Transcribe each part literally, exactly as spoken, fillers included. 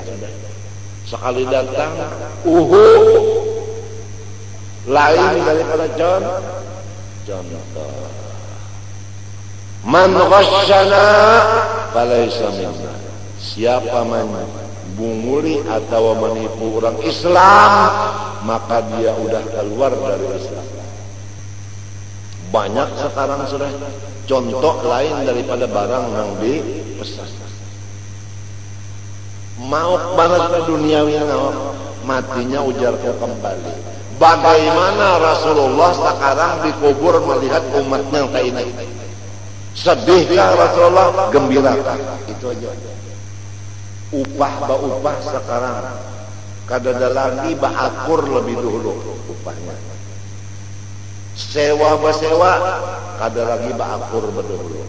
sudah. Sekali datang uhu lain daripada con contoh. Man ghasyana falaysa minna. Siapa membunguli atau menipu orang Islam, maka dia udah keluar dari Islam. Banyak sekarang sudah contoh lain daripada barang yang dipesan. Mau balas duniawi matinya ujarku kembali. Bagaimana Rasulullah sekarang dikubur melihat umatnya kayak ini? Sedihkah Rasulullah? Gembirakan. Itu aja. Upah ba-upah sekarang kadada lagi ba-akur lebih dulu upahnya. Sewa ba-sewa kada lagi ba-akur berdulu.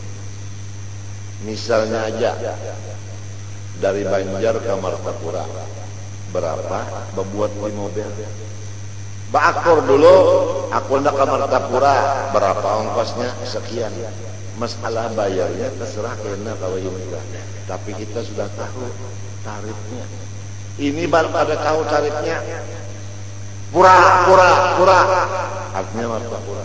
Misalnya aja dari Banjar ke Martapura berapa membuat di mobil? Ba-akur dulu, aku nak ke Martapura berapa ongkosnya? Sekian. Masalah bayarnya terserah kena kalau ini lah. Tapi kita sudah tahu tarifnya. Ini baru pada tahu tarifnya. Pura, pura, pura. Artinya Martapura.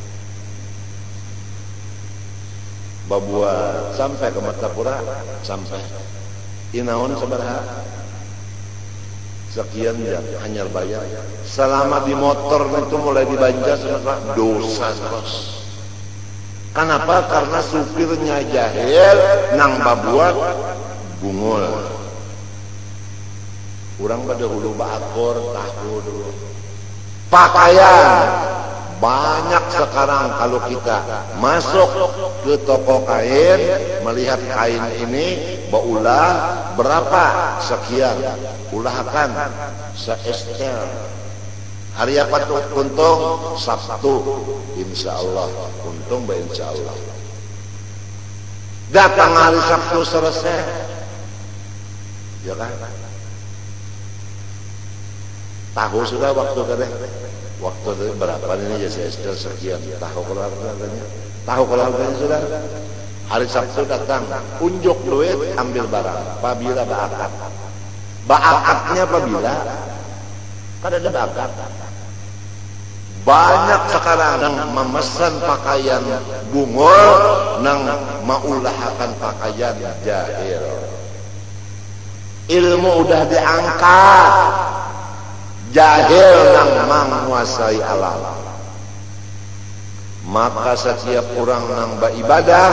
Babuat sampai ke Martapura, sampai. Inaon sabaraha? Sekian jam hanya bayar. Selama di motor itu mulai di Banjar dosa terus. Kenapa? Karena supirnya jahil, nang babuat bungul. Kurang pada hulu bakor tahu dulu. Pakaian banyak sekarang kalau kita masuk ke toko kain melihat kain ini baulah berapa sekian ulahkan seestel. Hari apa tuh untung? Sabtu. Insya Allah untung bah insya Allah. Datang hari Sabtu selesai, ya kan? Tahu sudah waktu kadeh. Waktu itu berapa ini ya seestel sekian. Tahu kalau harganya? Tahu kalau harganya sudah? Hari Sabtu datang, unjuk duit, ambil barang. Apabila baakat, baakatnya apabila? Kan ada baakat. Banyak sekarang yang memesan pakaian bungul, nang maulahkan pakaian jahil. Ilmu udah diangkat, jahil nang menguasai alam. Maka setiap orang nang beribadah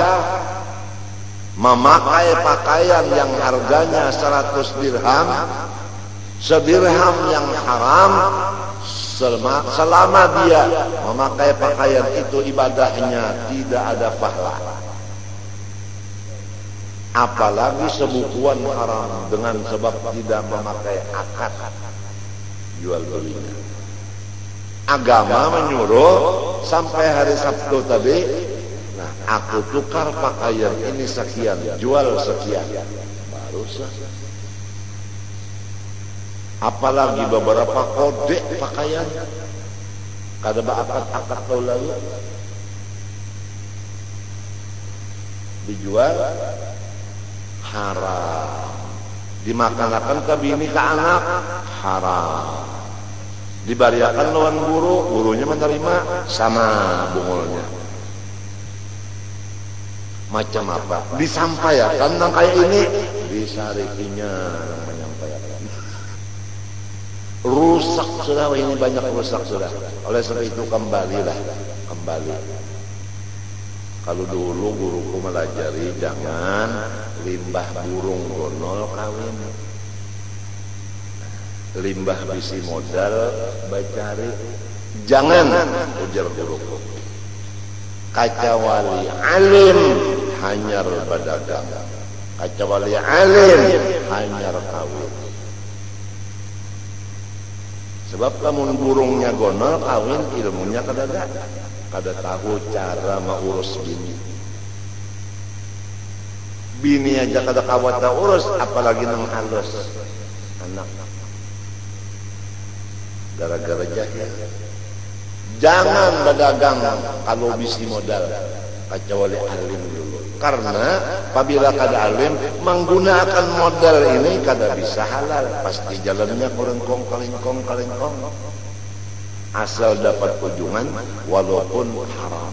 memakai pakaian yang harganya seratus dirham, sedirham yang haram, selama, selama dia memakai pakaian itu ibadahnya tidak ada pahala. Apalagi sebukuan haram dengan sebab tidak memakai akad jual belinya. Agama menyuruh sampai hari Sabtu tadi, nah aku tukar pakaian ini sekian, jual sekian, baru sah. Apalagi beberapa kode pakaian, kada akad-akad tahun lalu dijual haram, dimakan-makan ke bini ke anak haram, dibariakan lawan guru, gurunya menerima sama bungulnya. Macam apa? Disampaikan tentang kayak ini, disarikinya menyampaikan. Rusak sudah, ini banyak rusak sudah. Oleh sebab itu kembalilah, kembali. Kalau dulu guruku melajari jangan limbah burung gonol kawin, limbah bisi modal bacari, jangan, ujar guruku. Kacawali alim hanyar badagang, kacawali alim hanyar kawin. Sebab kamu burungnya gonol kawin, ilmunya kada ada, kada tahu cara mengurus bini. Bini aja kada kawat urus, apalagi nang halus anak. Gara-gara jahil. Jangan berdagang kalau bisi modal, kecuali alim dulu. Karena apabila kada alim menggunakan modal ini kada bisa halal, pasti jalannya kelengkong kelengkong kelengkong. Asal dapat ujungan walaupun haram.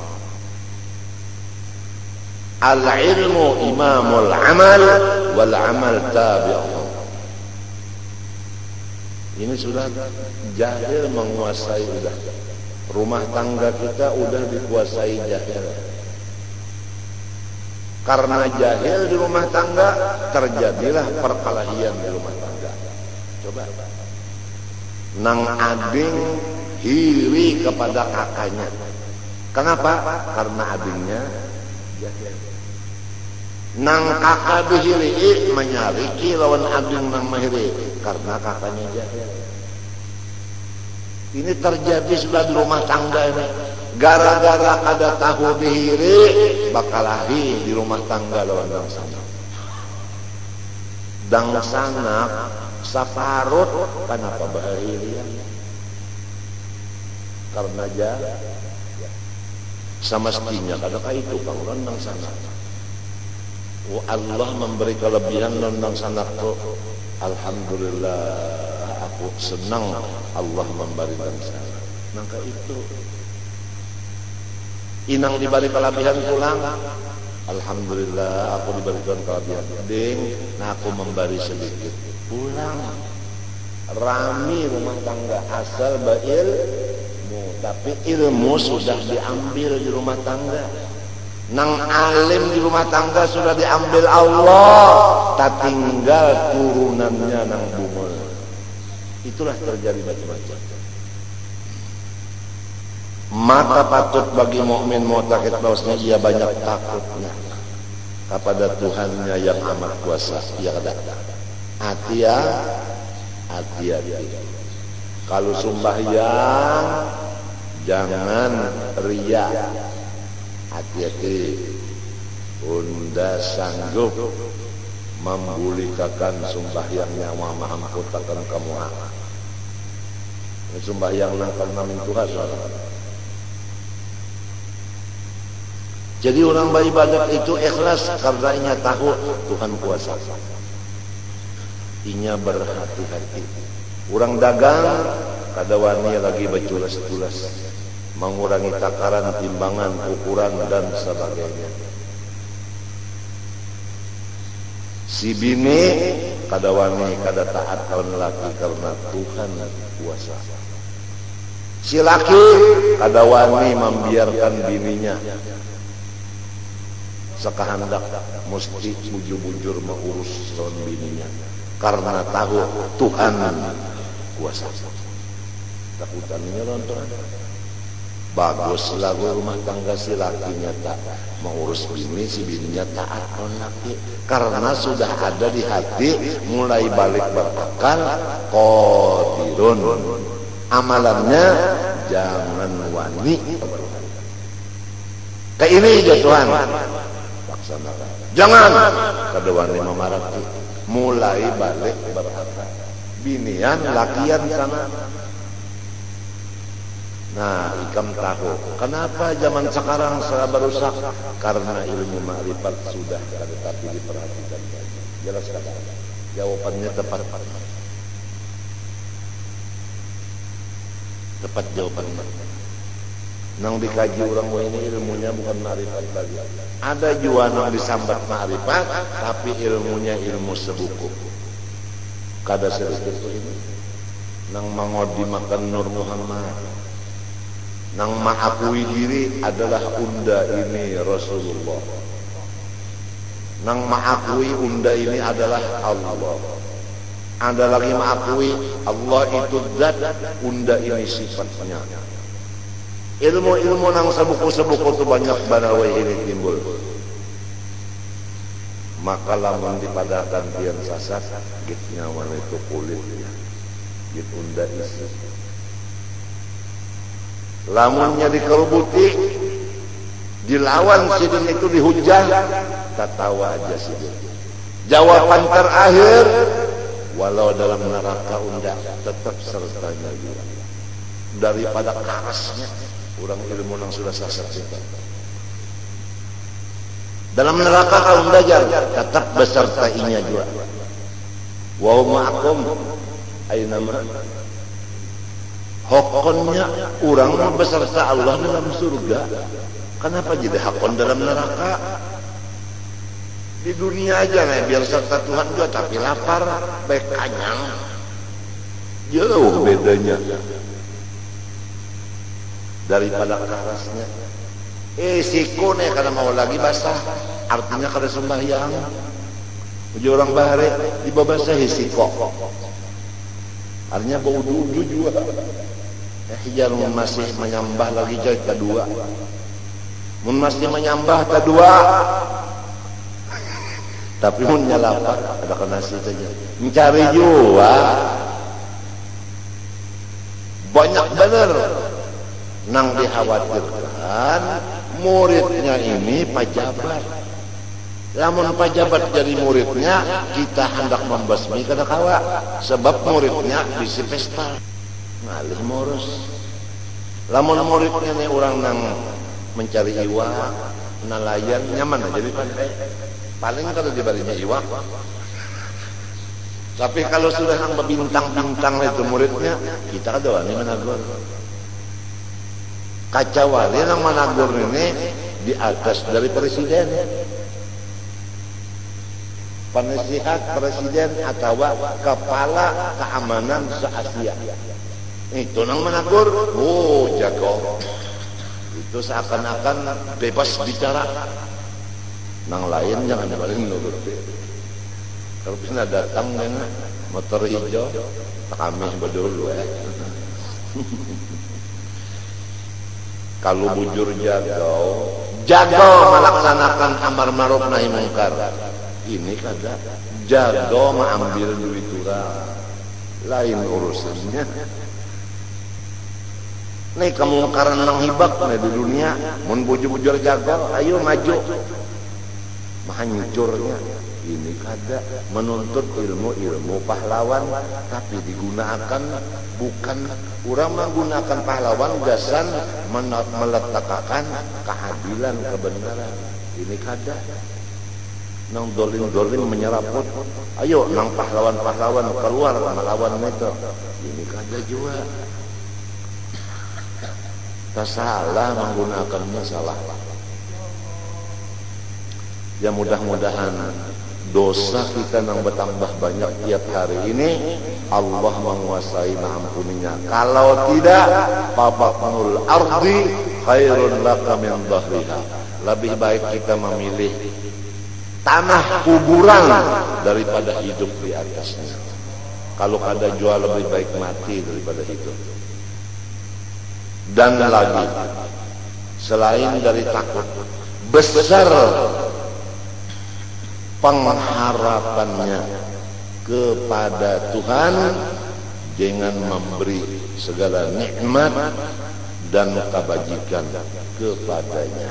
Al-ilmu imamul amal wal amal tabi'uhu. Ini sudah jahil menguasai udah. Rumah tangga kita udah dikuasai jahil. Karena jahil di rumah tangga terjadilah perkelahian di rumah tangga. Coba. Nang ading hiri kepada kakaknya. Kenapa? Karena adingnya jahil. Nang kakak dihiri menyariki lawan ading nang mahiri karena kakaknya jahil. Ini terjadi sudah di rumah tangga ini. Gara-gara ada tahu dihiri bakalahi di rumah tangga lawan dang sana. Dang sana saparut kenapa bahirian? Karena jahil. Sama mestinya kadang itu bang lawan sana. Oh, Allah memberi kelebihan nondang sanakku. Alhamdulillah aku senang Allah memberi nondang sana. Maka itu inang diberi kelebihan pulang. Alhamdulillah aku diberikan kelebihan. Ding, nah aku memberi sedikit. Pulang. Rami rumah tangga asal berilmu, tapi ilmu sudah diambil di rumah tangga. Nang alim di rumah tangga sudah diambil Allah, tak tinggal turunannya nang bumul. Itulah terjadi macam-macam. Maka patut bagi mukmin mu'taqid bahwasanya ia banyak takutnya kepada Tuhannya yang amat kuasa. Ia kata, hati-ya, hati-hati. Kalau sembahyang jangan riya. Hati-hati, unda sanggup membulikakan sembahyangnya wa mahamputakan kamu. Ini sembahyang nang karena min Tuhan. Jadi orang beribadat itu ikhlas karena inya tahu Tuhan kuasa. Inya berhati-hati. Orang dagang kada wani lagi berculas-culas. Mengurangi takaran, timbangan, ukuran dan sebagainya. Si bini kada wani kada taat kawan laki karena Tuhan kuasa. Si laki kada wani membiarkan bininya sekahandak mesti bujur-bujur mengurus lawan bininya karena tahu Tuhan kuasa. Takutannya nonton. Bagus lagu rumah tangga si lakinya tak mengurus bini, si bininya taat on laki. Karena sudah ada di hati mulai balik berakal qadirun. Amalannya jangan wani. Kayak ini aja Tuhan. Laksanakan. Jangan kada wani memarati. Mulai balik berakal. Binian lakian sana. Nah, ikam tahu kenapa zaman sekarang serba berusak? Karena ilmu makrifat sudah ada tapi diperhatikan. Jelas kan? Jawabannya tepat. Tepat jawabannya. Nang dikaji orang ini ilmunya bukan makrifat lagi. Ada juga nang disambat makrifat tapi ilmunya ilmu sebuku. Kada sedikit ini. Nang mangodi makan Nur Muhammad. Nang mengakui diri adalah unda ini Rasulullah. Nang mengakui unda ini adalah Allah. Anda lagi mengakui Allah itu zat, unda ini sifatnya. Ilmu-ilmu nang sebuku-sebuku itu banyak banawai ini timbul. Maka lamun dipadakan tian sasat, gitnya warna itu kulitnya. Git unda isi. Lamunnya dikerubuti, dilawan sidin itu dihujah, tak tahu aja sidin. Jawaban terakhir, walau dalam neraka unda tetap sertanya juga. Daripada kerasnya orang ilmu yang sudah sasat kita. Dalam neraka kaum dajar tetap beserta inya juga. Wa ma'akum aina ma. Hokonnya orang mah beserta Allah dalam surga. Kenapa jadi hakon dalam neraka? Di dunia aja nih biar serta Tuhan juga tapi lapar, baik kanyang. Jauh bedanya daripada kerasnya. Eh siko nih karena mau lagi basah, artinya kada sembahyang. Uji orang bahare di babasa siko. Artinya bau udu juga. Eh hijar masih menyambah lagi jahit kedua. Mun masih menyambah kedua. Tapi mun nyalapar ada kena nasi saja. Mencari juga. Banyak benar nang dikhawatirkan muridnya ini pejabat. Lamun pejabat jadi muridnya kita hendak membasmi kada kawa sebab muridnya bisi pesta ngalih morus. Lamun muridnya nih orang nang mencari iwak nelayan nyaman aja di pantai paling kalau dibalinya iwak. Tapi kalau sudah nang bintang-bintang itu muridnya kita kada wani menagur. Kacawali nang menagur ini di atas dari presiden, penasihat presiden atau kepala keamanan se-Asia. Itu nang menagur, oh jago. Itu seakan-akan bebas bicara. Nang lain jangan dibalik nurut. Kalau pernah datang dengan motor hijau, kami berdulu ya. Kalau bujur jago, jago melaksanakan amar ma'ruf nahi mungkar. Ini kada jago mengambil duit orang. Lain urusannya. Nih kemungkaran nang hibak nih di dunia, mun bujur-bujur jago, ayo maju. Hancurnya ini kada menuntut ilmu-ilmu pahlawan tapi digunakan bukan orang menggunakan pahlawan gasan meletakkan keadilan kebenaran. Ini kada nang dolim-dolim menyeraput ayo nang pahlawan-pahlawan keluar melawan itu. Ini kada juga tak salah menggunakannya salah. Ya mudah-mudahan dosa kita yang bertambah banyak tiap hari ini Allah menguasai mengampuninya. Kalau tidak, babaknul ardi khairun laka min dhahriha. Lebih baik kita memilih tanah kuburan daripada hidup di atasnya. Kalau ada jual lebih baik mati daripada hidup. Dan lagi selain dari takut besar pengharapannya kepada Tuhan dengan memberi segala nikmat dan kebajikan kepadanya.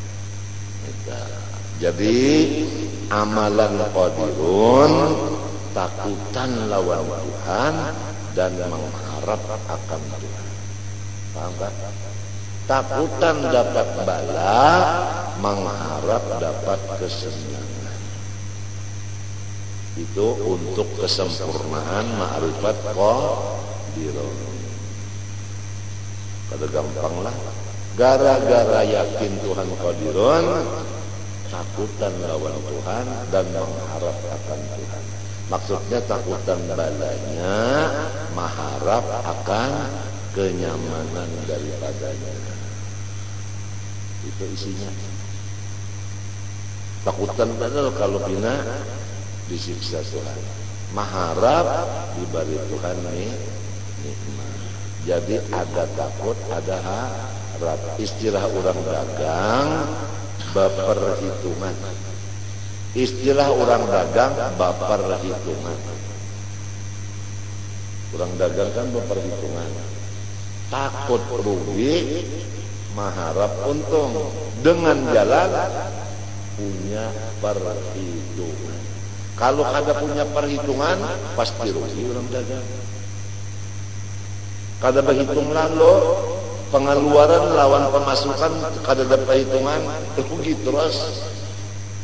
Jadi amalan qadirun takutan lawan Tuhan dan mengharap akan Tuhan. Paham kan? Takutan dapat bala, mengharap dapat kesenangan. Itu untuk kesempurnaan ma'rifat qadirun. Kada gampang lah. Gara-gara yakin Tuhan qadirun, takutan lawan Tuhan dan mengharap akan Tuhan. Maksudnya takutan balanya, mengharap akan kenyamanan daripadanya. Itu isinya. Takutan padahal kalau bina disiksa Tuhan. Mengharap diberi Tuhan nih nikmat. Jadi ada takut, ada harap. Istilah orang dagang baperhitungan. Istilah orang dagang baperhitungan. Orang dagang kan baperhitungan. Takut rugi, mengharap untung. Dengan jalan punya perhitungan. Kalau kada punya perhitungan, pasti rugi orang dagang. Kada berhitung lalu, pengeluaran lawan pemasukan kada ada perhitungan, rugi terus.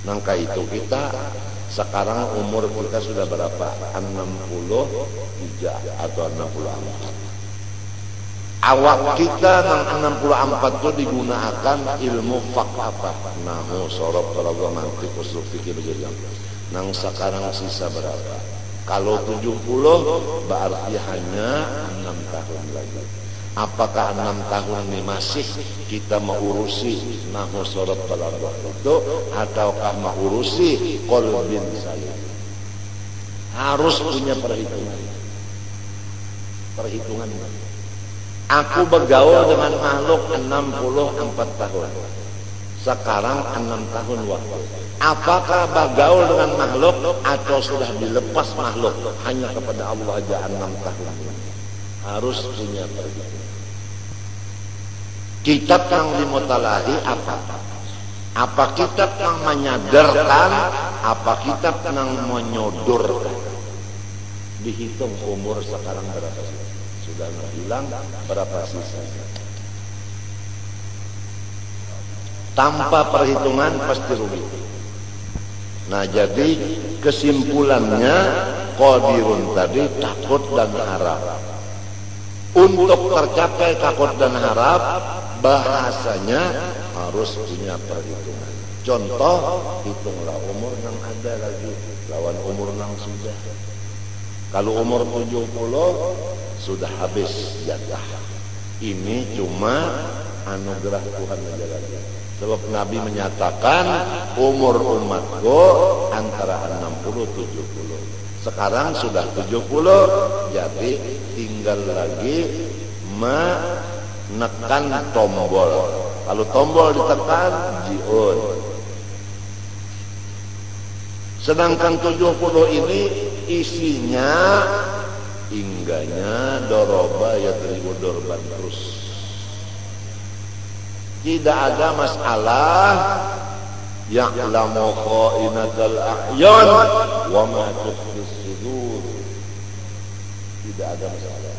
Nangka itu kita sekarang umur kita sudah berapa? enam puluh tiga atau enam puluh empat. Awak kita nang enam puluh empat itu digunakan ilmu fak apa? Nahu, sorof, balaghah, mantiq, usul fikih begitu. Nang sekarang sisa berapa? Kalau tujuh puluh berarti hanya enam tahun lagi. Apakah enam tahun ini masih kita mengurusi nahu, sorof, balaghah itu, ataukah mengurusi qalbin salim? Harus punya perhitungan. Perhitungan. Aku bergaul dengan makhluk enam puluh empat tahun. Sekarang enam tahun waktu. Apakah bergaul dengan makhluk atau sudah dilepas makhluk hanya kepada Allah aja enam tahun? Harus punya perhitungan. Kitab yang dimutalahi apa? Apa kitab yang menyadarkan? Apa kitab yang menyodorkan? Dihitung umur sekarang berapa? Sudah hilang berapa sisa? Tanpa perhitungan pasti rugi. Nah, jadi kesimpulannya qadirun tadi takut dan harap. Untuk tercapai takut dan harap, bahasanya harus punya perhitungan. Contoh, hitunglah umur yang ada lagi lawan umur yang sudah. Kalau umur tujuh puluh sudah habis jatah. Ini cuma anugerah Tuhan aja lagi. Sebab Nabi menyatakan umur umatku antara enam puluh tujuh puluh. Sekarang sudah tujuh puluh, jadi tinggal lagi menekan tombol. Kalau tombol ditekan, jiun. Sedangkan tujuh puluh ini isinya ingganya doroba yadribu dorban terus. Tidak ada masalah ya'lamu kha'inatal a'yun wa ma tukhfis sudur. Tidak ada masalah.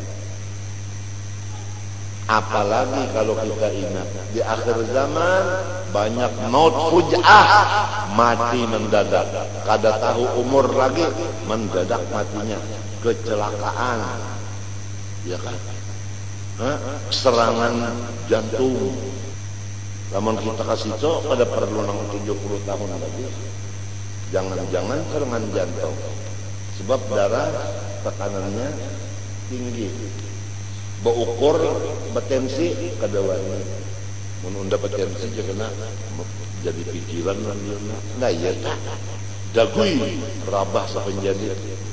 Apalagi kalau kita ingat di akhir zaman banyak maut fuj'ah, mati mendadak. Kada tahu umur lagi mendadak matinya, kecelakaan, ya kan? Hah? Serangan jantung. Namun kita kasih cok pada perlu nang tujuh puluh tahun lagi. Jangan-jangan serangan jantung. Sebab darah tekanannya tinggi. Beukur betensi kadawani. Mun unda betensi je kena jadi pikiran lan dia. Nah iya tak. Dagui rabah sapenjadi.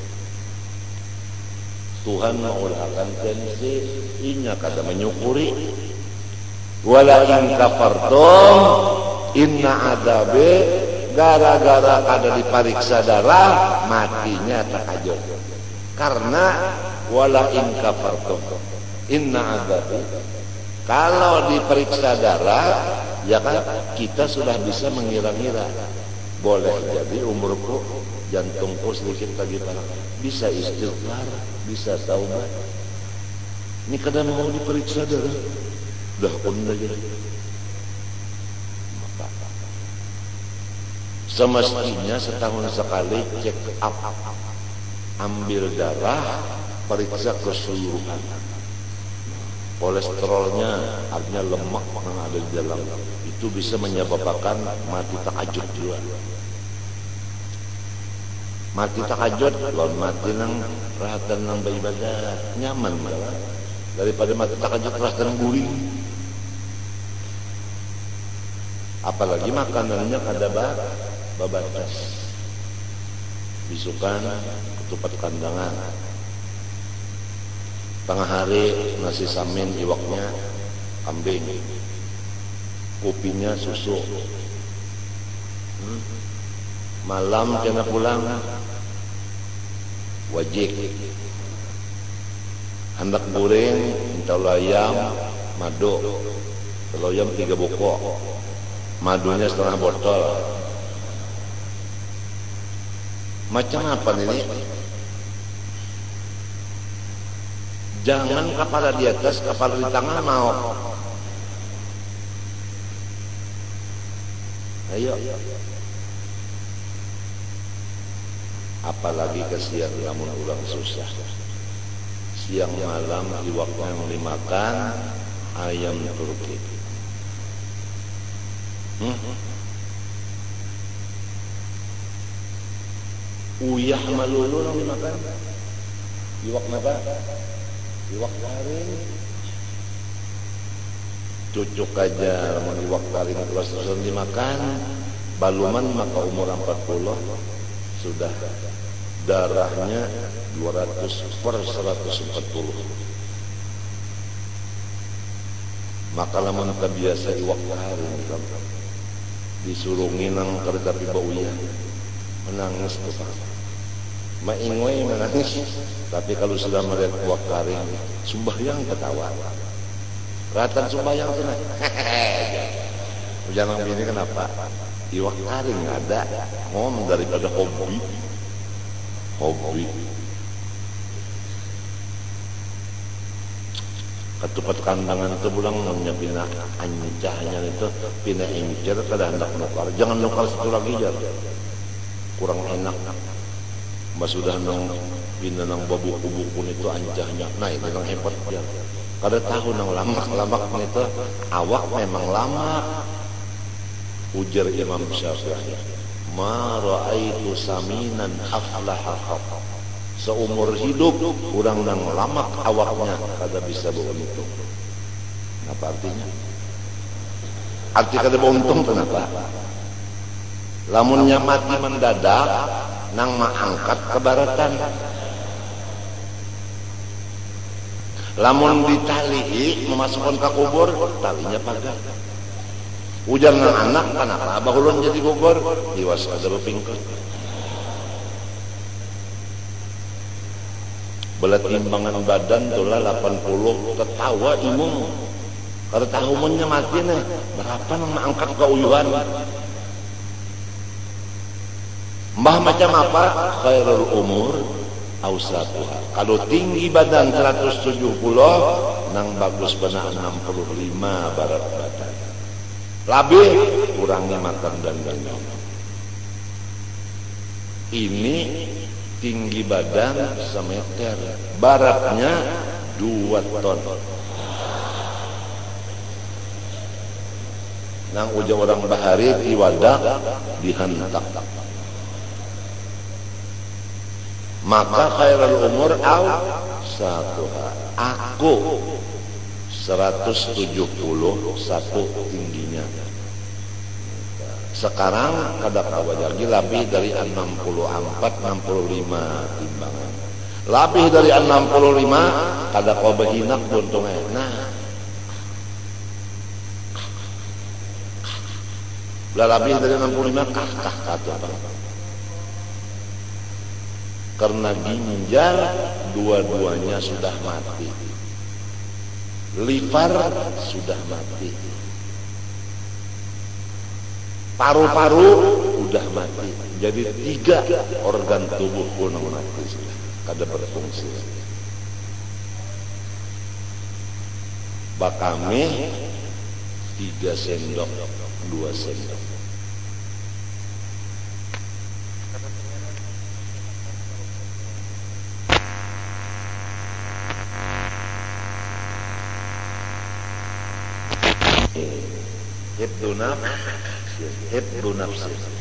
Tuhan mengulahkan tensi inya kada menyukuri. Wala in kafartum inna adabe, gara-gara kada dipariksa darah matinya takajut. Karena wala in kafartum inna adabe, kalau diperiksa darah ya kan kita sudah bisa mengira-ngira, boleh jadi umurku jantungku sedikit lagi parah, bisa istighfar, bisa taubat. Ini kadang mau diperiksa darah dah pun aja. Semestinya setahun sekali check up, ambil darah, periksa keseluruhan. Kolesterolnya, artinya lemak yang ada di dalam, itu bisa menyebabkan mati takajud juga. Mati takajud, lawan mati nang rahatan nang beribadah nyaman malah daripada mati takajud rahatan guring. Apalagi makanannya kada babatas, bisukan, ketupat kandangan, tengah hari nasi samin iwaknya kambing, kopinya susu, hmm? Malam kena pulang wajik, hendak goreng entah ayam madu, kalau ayam tiga bokok, madunya setengah botol. Macam apa ini? Jangan kepala di atas, kepala di tangan mau. Ayo. apalagi ke siang lamun ulang susah. Siang malam iwaknya yang dimakan ayam Turki. Hmm? Uyah malulu yang dimakan. Iwak apa? Iwak garing. Cucuk aja lamun iwak garing terus terusan dimakan, baluman maka umur empat puluh sudah darahnya dua ratus per seratus empat puluh. Maka lamun terbiasa iwak garing disuruh nginang kereta piba uyah menangis tuh Pak. Maingoy menangis, tapi kalau sudah melihat iwak garing sumbahyang ketawa. Ratan sumbahyang tuh nah. Jangan begini kenapa? Iwak garing ada, ngom daripada hobi. Hobi. Ketupat kandangan itu pulang namanya pina ancahnya itu pina encer kada hendak nukar. Jangan nukar satu lagi jar. Kurang enak. Mbak sudah nang pina nang babu-bubu pun itu ancahnya. Nah itu yang hebat jar. Kada tahu nang lamak-lamak itu awak memang lama. Ujar Imam Syafi'i. Ma ra'aitu saminan aflaha qat. Seumur hidup orang nang lamak awaknya kada bisa beruntung. Apa artinya? Arti kada beruntung kenapa? Lamunnya mati mendadak nang maangkat kebaratan. Lamun ditali memasukkan ke kubur talinya pagar. Ujar nang anak kenapa abah ulun jadi gugur? Iwas kada bepingkot. Belat timbangan badan tulah delapan puluh ketawa imum. Kada tahu munnya mati nih. Berapa nang angkat ke uyuhan? Mbah macam apa? Khairul umur ausatuha. Kalau tinggi badan seratus tujuh puluh nang bagus benar enam puluh lima barat badan. Labih kurangi makan dan minum. Ini tinggi badan semeter, baratnya dua ton. Nang uja orang bahari tiwadak dihantak. Maka khairul umur au satuha. Aku seratus tujuh puluh satu tingginya. Sekarang kada kawa lagi lebih dari enam puluh empat enam puluh lima timbangan. Lebih dari enam puluh lima kada kawa behinak buntungnya. Nah. Bila lebih dari enam puluh lima kah kah kata apa? Karena ginjal dua-duanya sudah mati. Liver sudah mati. Paru-paru udah mati. Jadi tiga organ tubuh pun mati sudah. Kada berfungsi. Bakame tiga sendok, dua sendok. Hibdu nafs, hibdu nafs.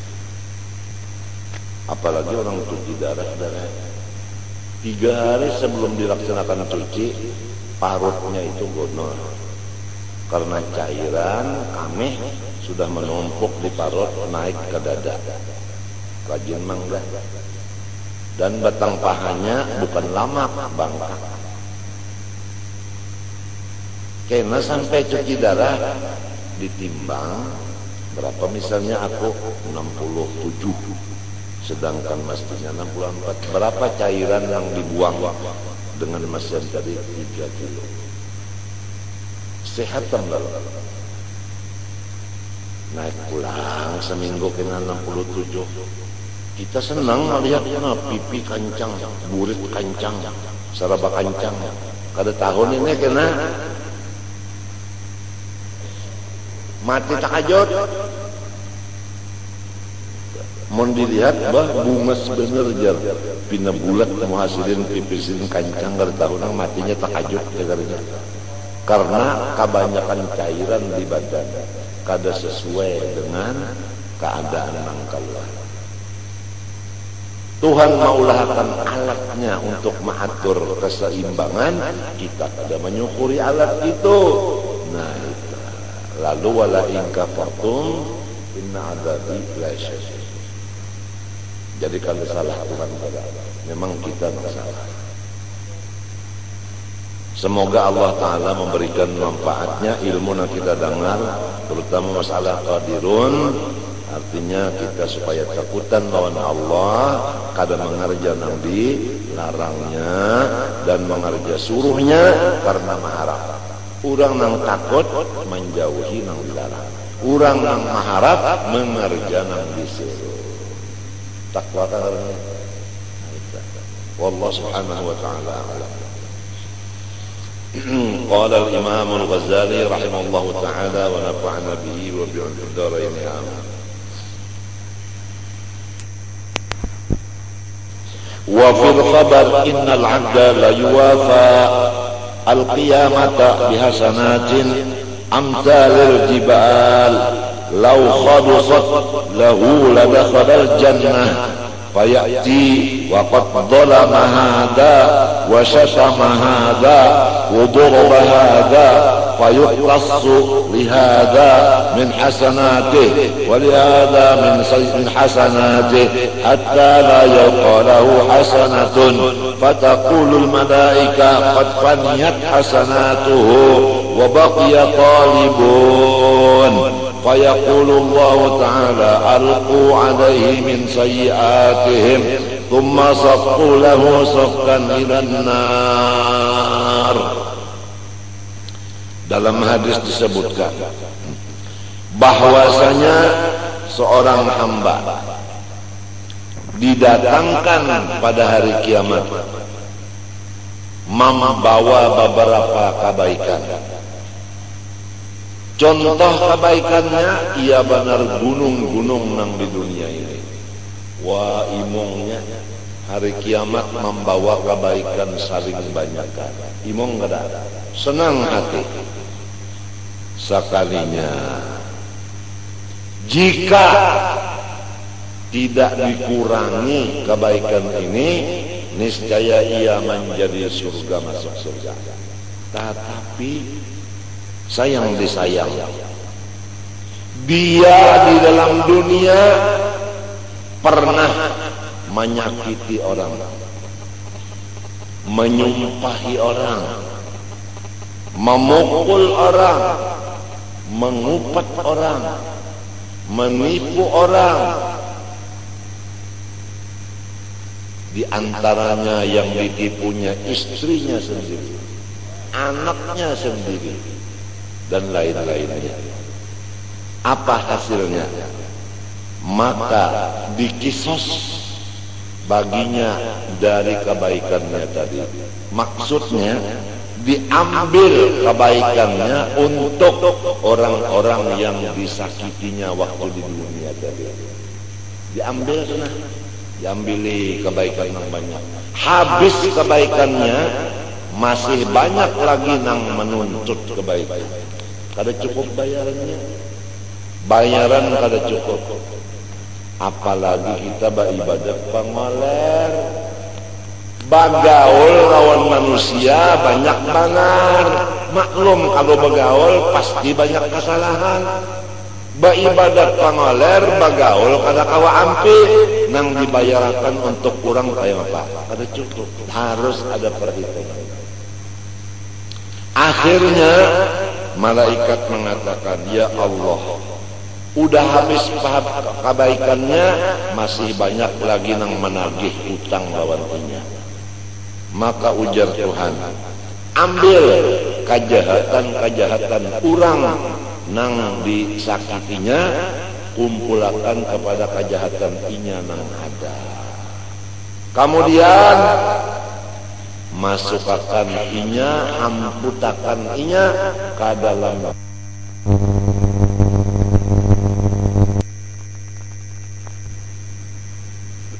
Apalagi orang cuci darah darah tiga hari sebelum dilaksanakan cuci parutnya itu gonor karena cairan kameh sudah menumpuk di parut naik ke dada. Rajin mangga. Dan batang pahanya bukan lama bangkak. Kena sampai cuci darah ditimbang berapa, misalnya aku enam puluh tujuh sedangkan mestinya enam puluh empat, berapa cairan yang dibuang dengan mesin tadi tiga kilo. Sehat enggak? Naik pulang seminggu kena enam puluh tujuh. Kita senang melihat nah, pipi kancang, burit kancang, saraba kancang. Kada tahun ini kena mati takajud. Mau dilihat bah bungas bener jar pina bulat muhasilin pipisin kancang gar tahun matinya takajub jagarnya karena kebanyakan cairan di badan kada sesuai dengan keadaan nangkallah. Tuhan maulahkan alatnya untuk mengatur keseimbangan, kita kada menyukuri alat itu. Nah itu. Lalu wala in kafartum inna adzabi lasyadid. Jadi kalau salah Tuhan pada memang kita salah. Semoga Allah Ta'ala memberikan manfaatnya ilmu yang kita dengar, terutama masalah qadirun. Artinya kita supaya takutan lawan Allah, kada mengerja nang dilarangnya dan mengerja suruhnya karena mengharap. Urang nang takut menjauhi nang dilarang. Urang nang mengharap mengerja nang disuruh. Takwa karena wallahu subhanahu wa ta'ala a'lam. قال الإمام الغزالي رحمه الله تعالى ونفعنا به وبعلوم الدارين آمين. وفي الخبر إن العبد ليوافى القيامة بحسنات أمثال الجبال لو خلصت له لدخل الجنة فيأتي وقد ظلم هذا وشتم هذا وضرب هذا فيقتص لهذا من حسناته ولهذا من من حسناته حتى لا يبقى له حسنة فتقول الملائكة قد فنيت حسناته وبقي طالبون فيقول الله تعالى ألقوا عليه من سيئاتهم ثم صفوا له صفا إلى النار. Dalam hadis disebutkan bahwasanya seorang hamba didatangkan pada hari kiamat membawa beberapa kebaikan. Contoh kebaikannya ia benar gunung-gunung nang di dunia ini. Wah imongnya hari kiamat membawa kebaikan saling banyak. Imong kada senang hati. Sekalinya jika tidak dikurangi kebaikan ini, niscaya ia menjadi surga, masuk surga. Tetapi sayang disayang, dia di dalam dunia pernah menyakiti orang, menyumpahi orang, memukul orang, mengupat orang, menipu orang. Di antaranya yang ditipunya istrinya sendiri, anaknya sendiri, dan lain-lainnya. Apa hasilnya? Maka dikisos baginya dari kebaikannya tadi. Maksudnya diambil kebaikannya untuk orang-orang yang disakitinya waktu di dunia tadi. Diambil sana, diambili kebaikan yang banyak. Habis kebaikannya, masih banyak lagi yang menuntut kebaikan. Kada cukup bayarannya, bayaran kada cukup. Apalagi kita beribadah pangoler, bagaul lawan manusia banyak banget. Maklum kalau bagaul pasti banyak kesalahan. Beribadat pangoler, bagaul kada kawa ampi, nang dibayarkan untuk kurang kayak apa? Kada cukup. Harus ada perhitungan. Akhirnya malaikat mengatakan, ya Allah, udah habis kebaikannya, masih banyak lagi nang menagih utang lawannya. Maka ujar Tuhan, ambil kejahatan-kejahatan urang nang disakitinya, kumpulkan kepada kejahatan inya nang ada. Kemudian masukkan inya, amputakan inya ke dalam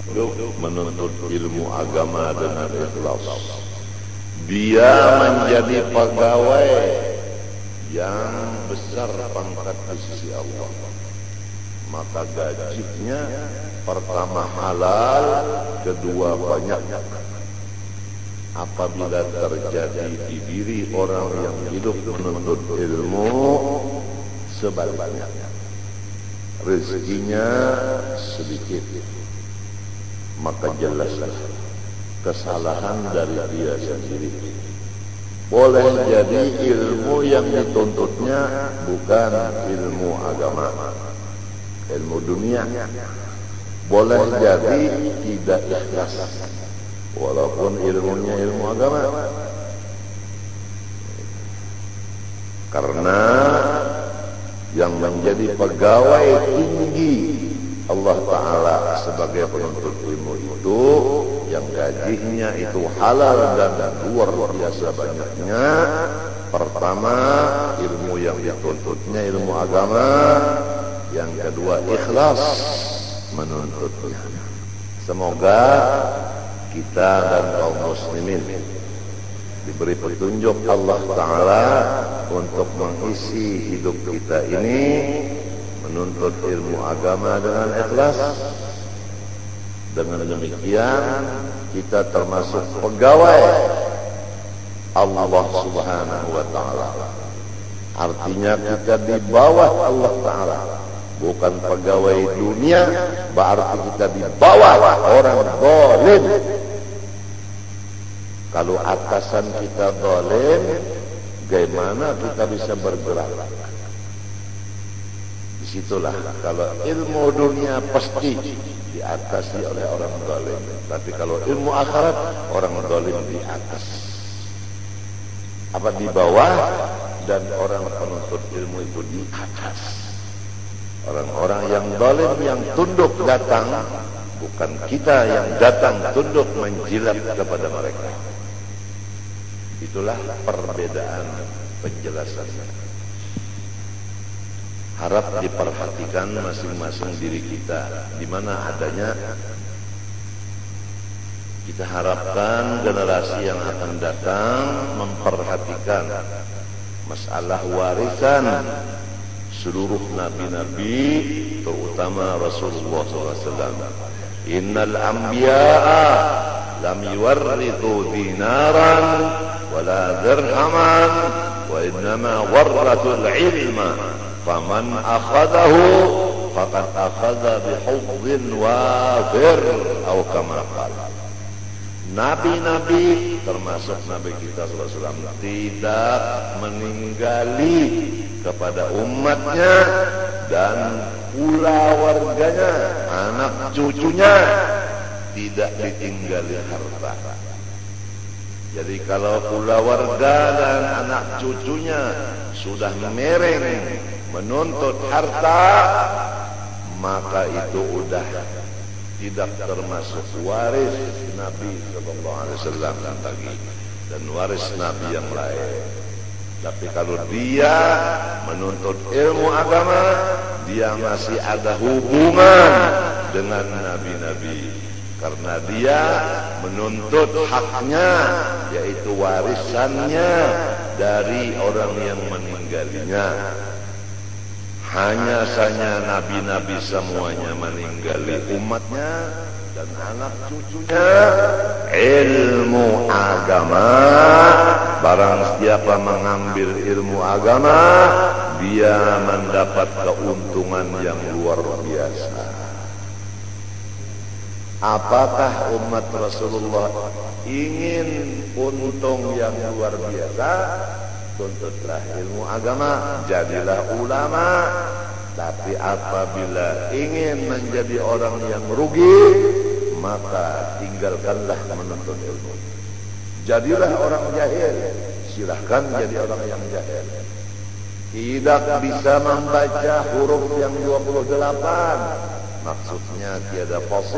menuntut ilmu agama dengan ikhlas. Dia menjadi pegawai yang besar pangkat di sisi Allah. Maka gajinya pertama halal, kedua banyak. Apabila terjadi di diri orang yang hidup menuntut ilmu, sebaliknya rezekinya sedikit, maka jelaslah kesalahan dari dia sendiri. Boleh jadi ilmu yang dituntutnya bukan ilmu agama, ilmu dunia. Boleh jadi tidak ikhlas walaupun ilmunya ilmu agama, karena yang menjadi pegawai tinggi Allah Ta'ala sebagai penuntut ilmu itu, yang gajinya itu halal dan luar biasa banyaknya. Pertama, ilmu yang dituntutnya ilmu agama. Yang kedua, ikhlas menuntutnya. Semoga kita dan kaum muslimin diberi petunjuk Allah Ta'ala untuk mengisi hidup kita ini menuntut ilmu agama dengan ikhlas. Dengan demikian kita termasuk pegawai Allah Subhanahu wa Ta'ala. Artinya kita di bawah Allah Ta'ala, bukan pegawai dunia, berarti kita di bawah orang zalim. Kalau atasan kita zalim, bagaimana kita bisa bergerak? Disitulah kalau ilmu dunia pasti diatasi oleh orang zalim, tapi kalau ilmu akhirat orang zalim di atas, apa di bawah, dan orang penuntut ilmu itu di atas. Orang-orang yang zalim yang tunduk datang, bukan kita yang datang tunduk menjilat kepada mereka. Itulah perbedaan penjelasannya. Harap diperhatikan masing-masing diri kita di mana adanya. Kita harapkan generasi yang akan datang memperhatikan masalah warisan seluruh nabi-nabi, terutama Rasulullah sallallahu alaihi wasallam. Innal anbiya'a lam yuwarrithu dinaran wala dirhaman wa innama warrathul ilma faman akhadahu faqad akhadha bihudzin wafir atau kama qala. Nabi-nabi termasuk Nabi kita sallallahu alaihi wasallam tidak meninggali kepada umatnya dan pula warganya, anak cucunya tidak ditinggali harta. Jadi kalau pula warga dan anak cucunya sudah mereng menuntut harta, maka itu udah tidak termasuk waris Nabi sallallahu alaihi wasallam lagi dan waris Nabi yang lain. Tapi kalau dia menuntut ilmu agama, dia masih ada hubungan dengan nabi-nabi, karena dia menuntut haknya, yaitu warisannya dari orang yang meninggalnya. Hanya saja nabi-nabi semuanya meninggali umatnya dan anak cucunya ilmu agama. Barang siapa mengambil ilmu agama, dia mendapat keuntungan yang luar biasa. Apakah umat Rasulullah ingin untung yang luar biasa? Tuntutlah ilmu agama, jadilah ulama. Tapi apabila ingin menjadi orang yang rugi, maka tinggalkanlah menuntut ilmu. Jadilah orang jahil, silahkan jadi orang yang jahil. Tidak bisa membaca huruf yang dua puluh delapan, maksudnya tiada fasih.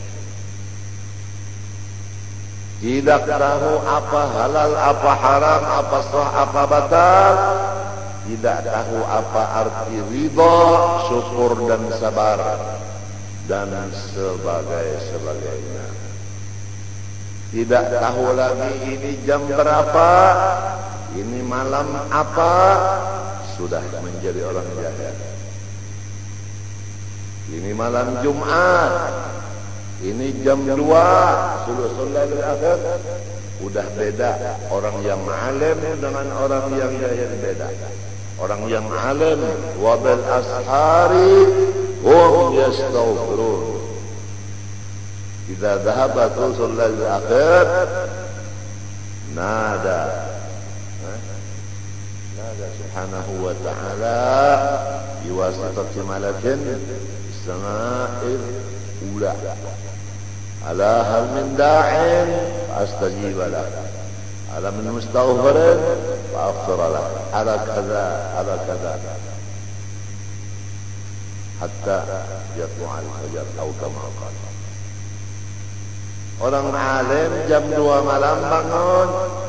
Tidak tahu apa halal, apa haram, apa sah, apa batal. Tidak tahu apa arti ridha, syukur dan sabar. dan sebagai-sebagainya. Tidak tahu lagi ini jam berapa, ini malam apa, sudah menjadi orang jahil. Ini malam Jumat, ini jam dua, sulusul lailil akhir. Udah beda orang yang alim dengan orang yang jahil, beda. Orang yang alim wabil ashari hum yastaghfirun. Idza dhahaba sulusul lailil akhir nada nada subhanahu wa ta'ala biwasitati malakin sama'il ula ala hal min da'in astajib lah, ala min mustaghfirin fa'aghfir lah, ala kaza ala kaza hatta yatlu'al fajar atau kama qala. Orang alim jam dua malam bangun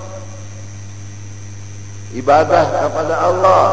ibadah kepada Allah,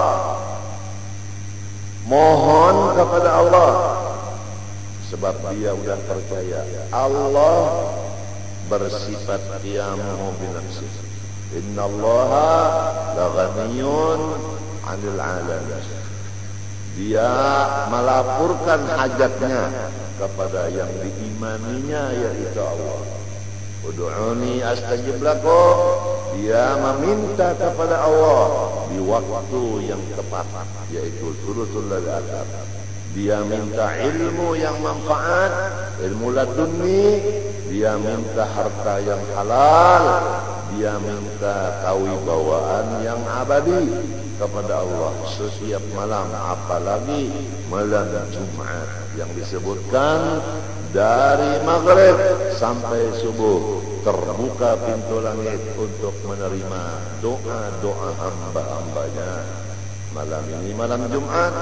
mohon kepada Allah, sebab dia udah percaya Allah bersifat qiyamuhu binafsih. Innallaha laghaniyun 'anil 'alamin. Dia melaporkan hajatnya kepada yang diimaninya, yaitu Allah. Ud'uni astajib lakum. Dia meminta kepada Allah di waktu yang tepat, yaitu sulusul lailil akhir. Dia minta ilmu yang manfaat, ilmu laduni. Dia minta harta yang halal. Dia minta kewibawaan yang abadi kepada Allah setiap malam, apalagi malam Jumat yang disebutkan dari maghrib sampai subuh terbuka pintu langit untuk menerima doa-doa hamba-hambanya. Malam ini malam Jumat.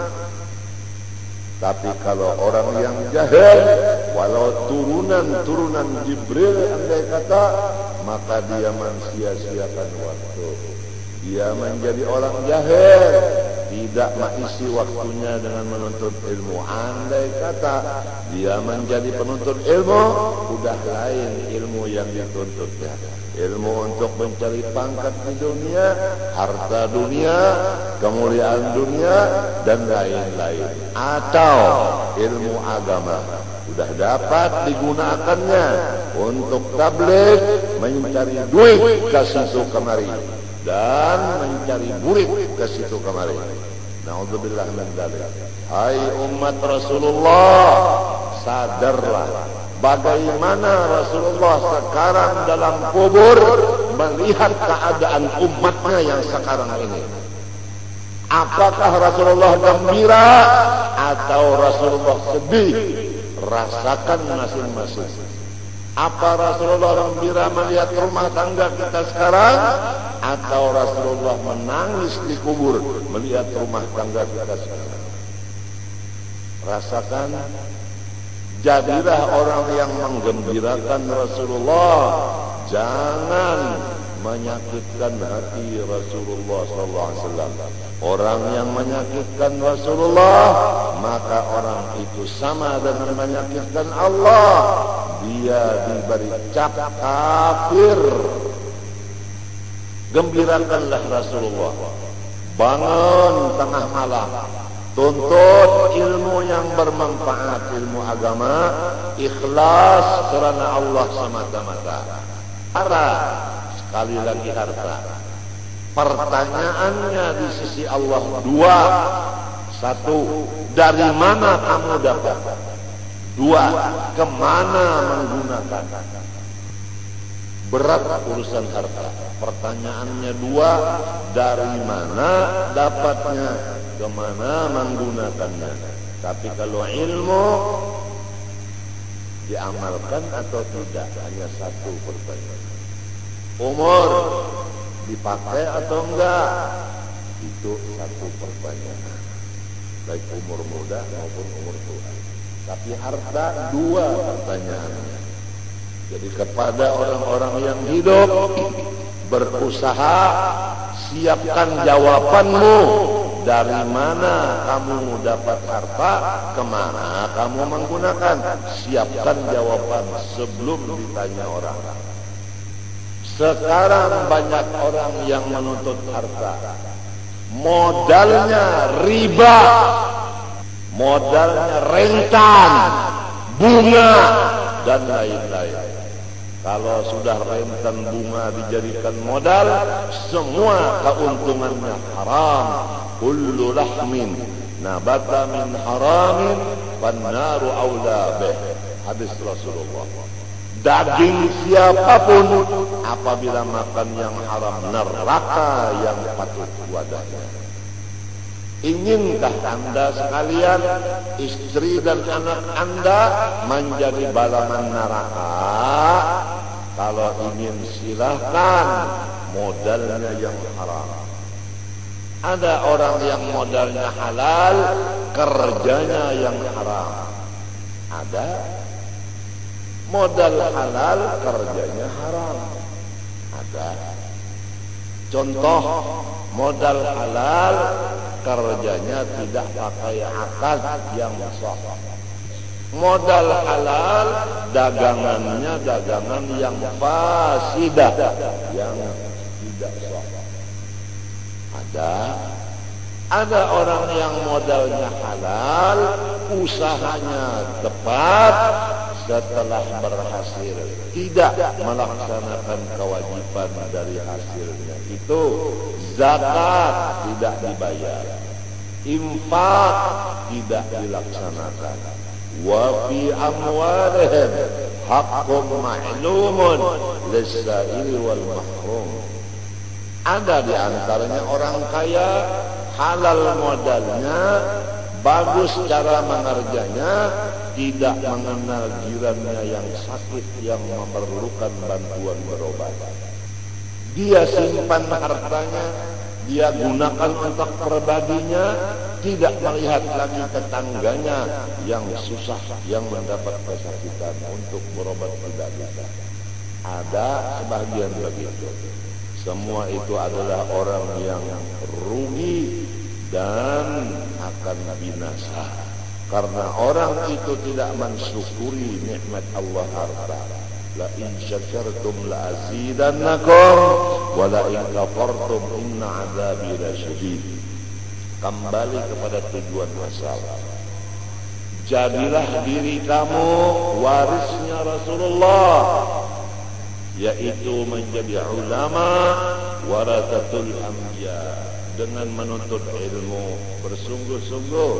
Tapi kalau orang yang jahil, walau turunan-turunan Jibril andai kata, maka dia mensia-siakan waktu. Dia menjadi orang jahil, tidak mengisi waktunya dengan menuntut ilmu. Andai kata dia menjadi penuntut ilmu, udah lain ilmu yang dituntutnya. Ilmu untuk mencari pangkat di dunia, harta dunia, kemuliaan dunia, dan lain-lain. Atau ilmu agama sudah dapat digunakannya untuk tabligh, mencari duit ke situ kemari, dan mencari murid ke situ kemari. Na'udzubillah min dzalik. Hai umat Rasulullah, sadarlah bagaimana Rasulullah sekarang dalam kubur melihat keadaan umatnya yang sekarang ini. Apakah Rasulullah gembira atau Rasulullah sedih? Rasakan masing-masing. Apa Rasulullah gembira melihat rumah tangga kita sekarang, atau Rasulullah menangis di kubur melihat rumah tangga kita sekarang? Rasakan. Jadilah orang yang menggembirakan Rasulullah. Jangan menyakitkan hati Rasulullah sallallahu alaihi wasallam. Orang yang menyakitkan Rasulullah, maka orang itu sama dengan menyakitkan Allah. Dia diberi cap kafir. Gembirakanlah Rasulullah. Bangun tengah malam, tuntut ilmu yang bermanfaat, ilmu agama, ikhlas karena Allah semata-mata. Harta, sekali lagi harta. Pertanyaannya di sisi Allah dua. Satu, dari mana kamu dapat? Dua, kemana menggunakan? Berat urusan harta. Pertanyaannya dua, dari mana dapatnya? Kemana menggunakannya? Tapi kalau ilmu diamalkan atau tidak, hanya satu pertanyaan. Umur dipakai atau enggak? Itu satu pertanyaan. Baik umur muda maupun umur tua. Tapi harta dua pertanyaannya. Jadi kepada orang-orang yang hidup, berusaha, siapkan jawabanmu dari mana kamu dapat harta, kemana kamu menggunakan. Siapkan jawaban sebelum ditanya orang. Sekarang banyak orang yang menuntut harta, modalnya riba, modalnya rentan, bunga, dan lain-lain. Kalau sudah rentan bunga dijadikan modal, semua keuntungannya haram. Kullu lahmin nabata min haramin fannaru aula bih. Hadis Rasulullah. Daging siapapun apabila makan yang haram, neraka yang patut wadahnya. Inginkah anda sekalian, istri dan anak anda menjadi balaman neraka? Kalau ingin silahkan, modalnya yang haram. Ada orang yang modalnya halal, kerjanya yang haram. Ada modal halal, kerjanya haram. Ada. Contoh, modal halal, kerjanya tidak pakai akad yang sah. Modal halal, dagangannya dagangan yang fasidah, yang tidak sah. Ada. Ada orang yang modalnya halal, usahanya tepat, setelah berhasil tidak melaksanakan kewajiban dari hasilnya itu, zakat tidak dibayar, infak tidak dilaksanakan. Wa fi amwalihim haqqun ma'lumun lis-sa'ili wal mahrum. Ada di antaranya orang kaya, halal modalnya, bagus cara mengerjanya, tidak mengenal jirannya yang sakit, yang memerlukan bantuan berobat. Dia simpan hartanya, dia gunakan untuk pribadinya, tidak melihat lagi tetangganya yang susah, yang mendapat kesakitan untuk berobat tidak bisa. Ada sebagian begitu. Semua itu adalah orang yang rugi dan akan binasa. Karena orang itu tidak mensyukuri nikmat Allah harta. La in syakartum la azidannakum wa la in kafartum inna adzabi lasyadid. Kembali kepada tujuan asal. Jadilah diri kamu warisnya Rasulullah, yaitu menjadi ulama warathatul anbiya, dengan menuntut ilmu bersungguh-sungguh.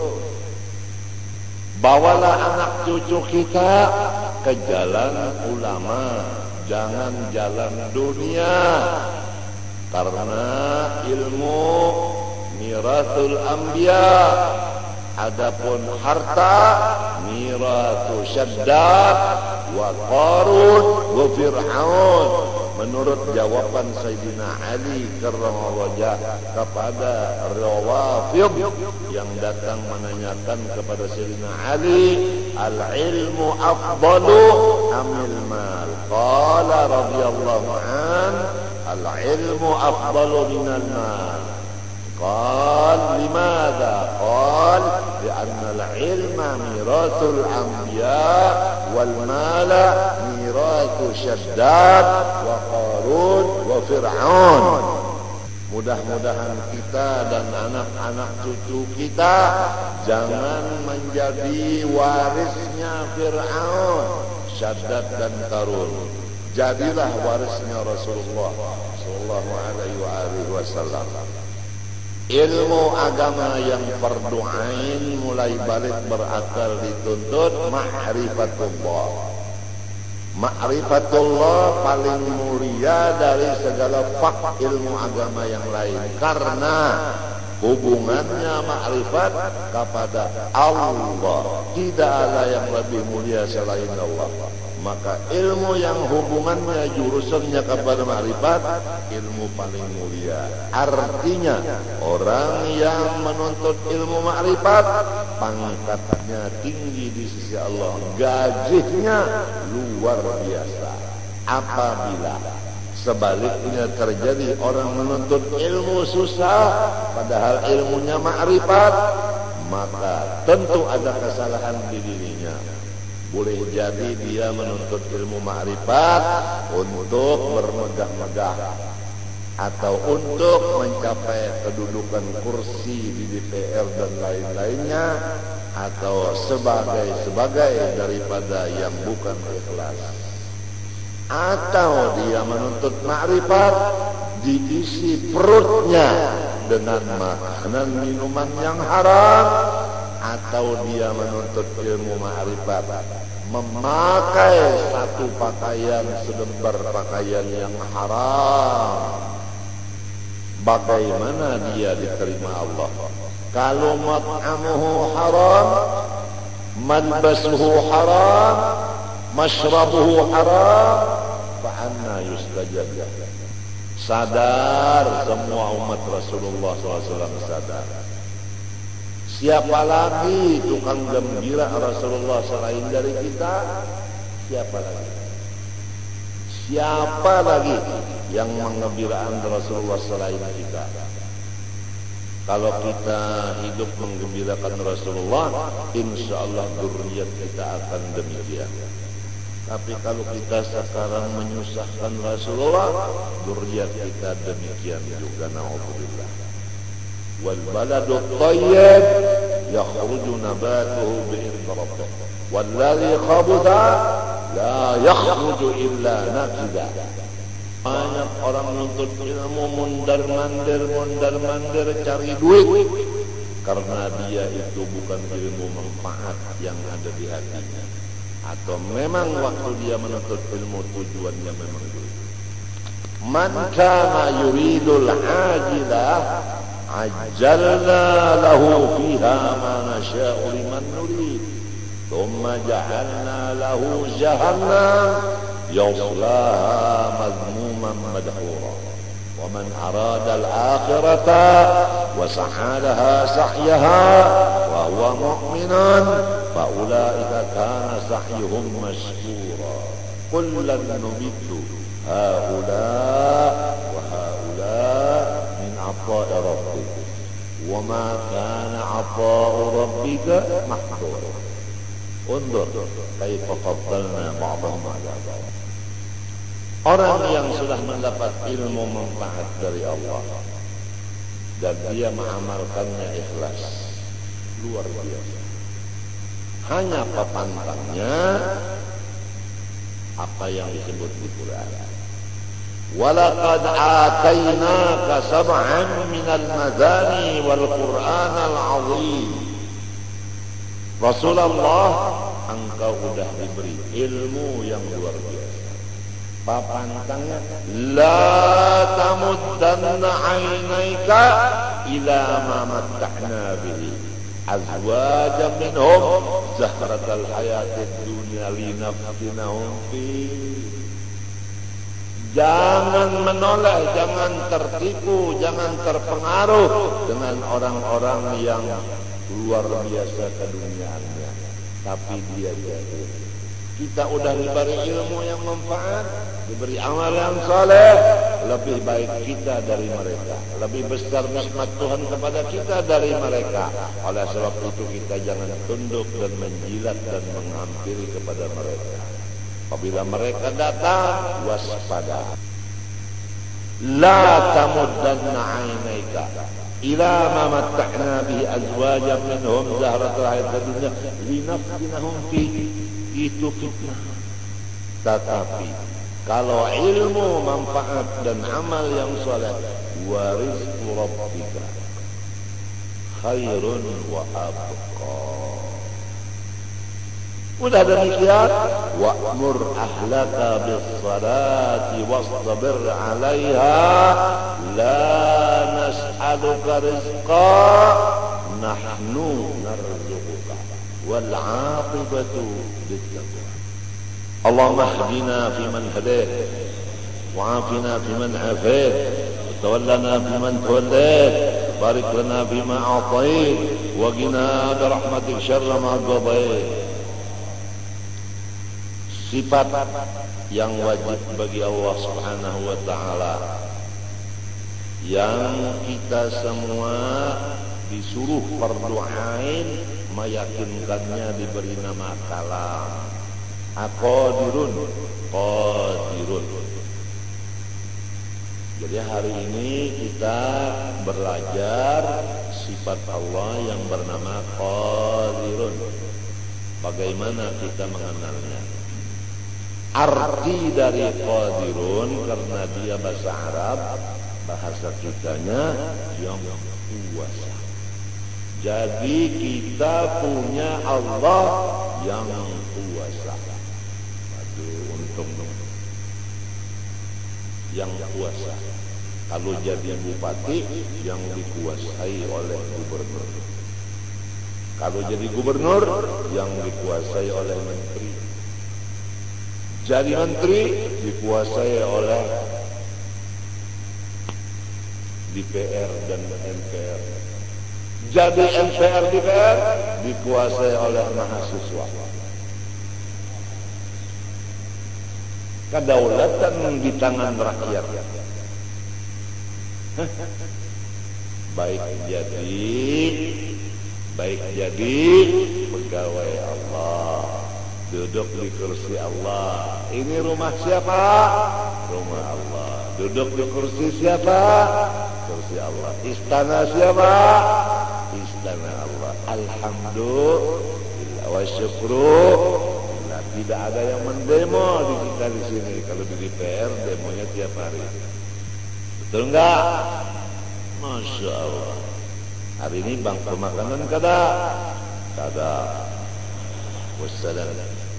Bawalah anak cucu kita ke jalan ulama, jangan jalan dunia. Karena ilmu miratul anbiya, adapun harta miratu Syaddad wa Qarun wa Fir'aun. Menurut jawaban Sayyidina Ali karramallahu wajhah kepada Rawafid yang datang menanyakan kepada Sayyidina Ali, al-ilmu afdalu amil mal? Qala radhiyallahu an, al-ilmu afdalu minal mal. قال لماذا؟ قال لأن العلم ميراث الأنبياء والمال ميراث شداد وقارون وفرعون. Mudah-mudahan kita dan anak-anak cucu kita jangan menjadi warisnya Fir'aun, Syaddad dan Qarun. Jadilah warisnya Rasulullah sallallahu alaihi wasallam. Ilmu agama yang fardu ain mulai balik berakal dituntut ma'rifatullah. Ma'rifatullah paling mulia dari segala fak ilmu agama yang lain, karena hubungannya ma'rifat kepada Allah. Tidak ada yang lebih mulia selain Allah. Maka ilmu yang hubungannya jurusannya kepada ma'rifat, ilmu paling mulia. Artinya orang yang menuntut ilmu ma'rifat, pangkatnya tinggi di sisi Allah, gajinya luar biasa. Apabila sebaliknya terjadi orang menuntut ilmu susah padahal ilmunya ma'rifat, maka tentu ada kesalahan di dirinya. Boleh jadi dia menuntut ilmu ma'rifat untuk bermegah-megah atau untuk mencapai kedudukan kursi di D P R dan lain-lainnya, atau sebagai-sebagai daripada yang bukan ikhlas. Atau dia menuntut ma'rifat diisi perutnya dengan makanan minuman yang haram, atau dia menuntut ilmu ma'rifat memakai satu pakaian selembar pakaian yang haram. Bagaimana dia diterima Allah? Kalau mat'amuhu haram, malbasuhu haram, mashrabuhu haram, fa'anna yustajab. Sadar semua umat Rasulullah shallallahu alaihi wasallam sadar. Siapa lagi tukang gembira Rasulullah selain dari kita? Siapa lagi? Siapa lagi yang mengembirakan Rasulullah selain kita? Kalau kita hidup menggembirakan Rasulullah, insya Allah dzurriyyat kita akan demikian. Tapi kalau kita sekarang menyusahkan Rasulullah, dzurriyyat kita demikian juga, na'udzubillah. Wal baladu thayyib yakhruju nabatuhu bi'idzni rabbih wal ladzi khabutha la yakhruju illa nakida. Banyak orang menuntut ilmu mondar-mandir mondar-mandir cari duit karena dia itu bukan ilmu manfaat yang ada di hatinya, atau memang waktu dia menuntut ilmu tujuannya memang duit. Man kana yuridul ajilah ajjalna lahu fiha ma nasha'u liman nurid thumma ja'alna lahu jahannam yaslaha madhmuman madhura wa man arada al-akhirata wa sa'a laha sa'yaha wa huwa mu'minun fa ulaika kana sa'yuhum mashkura kullan numiddu haula wa haula min ata'i rabbik wa ma kana ata'u rabbika mahdura. Undur kaifa faddalna ba'dahum 'ala ba'd. Orang yang sudah mendapat ilmu manfaat dari Allah dan dia mengamalkannya ikhlas, luar biasa. Hanya pantangnya apa yang disebut di Quran. Walaqad atainaka sab'an minal mazani wal Qur'anal 'azim. Rasulullah, engkau sudah diberi ilmu yang luar biasa. Papantangnya, la tamuddanna 'ainaika ila ma matta'na bihi azwajan minhum zahratal hayatid dunya linaftinahum fi. Jangan menoleh, jangan tertipu, jangan terpengaruh dengan orang-orang yang luar biasa keduniaannya, tapi dia jahil. Kita udah diberi ilmu yang manfaat, diberi amal yang saleh, lebih baik kita dari mereka, lebih besar nikmat Tuhan kepada kita dari mereka. Oleh sebab itu kita jangan tunduk dan menjilat dan menghampiri kepada mereka. Apabila mereka datang, waspada. La tamuddanna 'ainaika ila ma matta'na bihi azwajan minhum zahratal hayatid dunya linaftinahum fi. Itu fitnah. Tetapi kalau ilmu manfaat dan amal yang saleh, warizqu rabbika khairun wa abqa. Udah demikian, wa'mur ahlaka bis salati wastabir 'alaiha la nas'aluka rizqa nahnu narzuquka wal 'aqibatu lit-taqwa. Allahumma ihdina fi man hadayt wa 'afina fi man 'afayt wa tawallana fi man tawallayt barik lana fi ma a'tayt wa qina bi rahmatik syarra ma qadayt. sifat yang wajib bagi Allah Subhanahu wa taala, yang kita semua disuruh fardu ain meyakinkannya, diberi nama kalam. Aqadirun, qadirun. Jadi hari ini kita belajar sifat Allah yang bernama qadirun. Bagaimana kita mengenalnya? Arti dari qadirun, karena dia bahasa Arab, bahasa kitanya yang kuasa. Jadi kita punya Allah yang kuasa. Aduh, untung yang kuasa. Kalau jadi bupati, yang dikuasai oleh gubernur. Kalau jadi gubernur, yang dikuasai oleh menteri. Jadi menteri dikuasai oleh D P R dan M P R. Jadi M P R D P R dikuasai oleh mahasiswa. Kedaulatan di tangan rakyat. Baik jadi baik jadi pegawai Allah, duduk di kursi Allah. Ini rumah siapa? Rumah Allah. Duduk di kursi siapa? Kursi Allah. Istana siapa? Istana Allah. Alhamdulillah wa syukrulillah. Tidak ada yang mendemo di kita di sini. Kalau di D P R demonya tiap hari. Betul enggak? Masya Allah. Hari ini bangku makanan kada? Kada. Wassalam.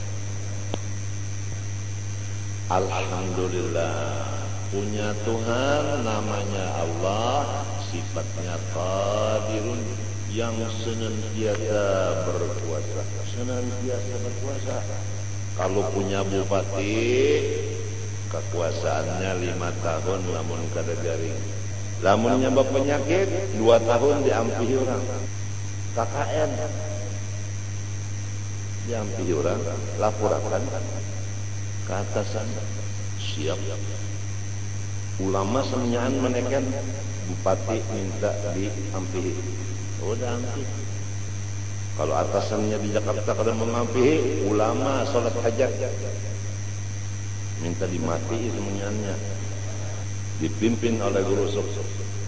Alhamdulillah, punya Tuhan namanya Allah, sifatnya qadirun, yang senantiasa berkuasa. Senantiasa berkuasa. Kalau punya bupati, kekuasaannya lima tahun namun kada garing. Lamun nyambah penyakit, dua tahun diampihi orang. K K N diampihi orang, laporakan ke atasan, siap. Ulama semenyaan menekan, bupati minta diampihi. Udah ampihi. Kalau atasannya di Jakarta kada mengampihi, ulama salat hajat minta dimati semenyaannya, dipimpin oleh guru sukses.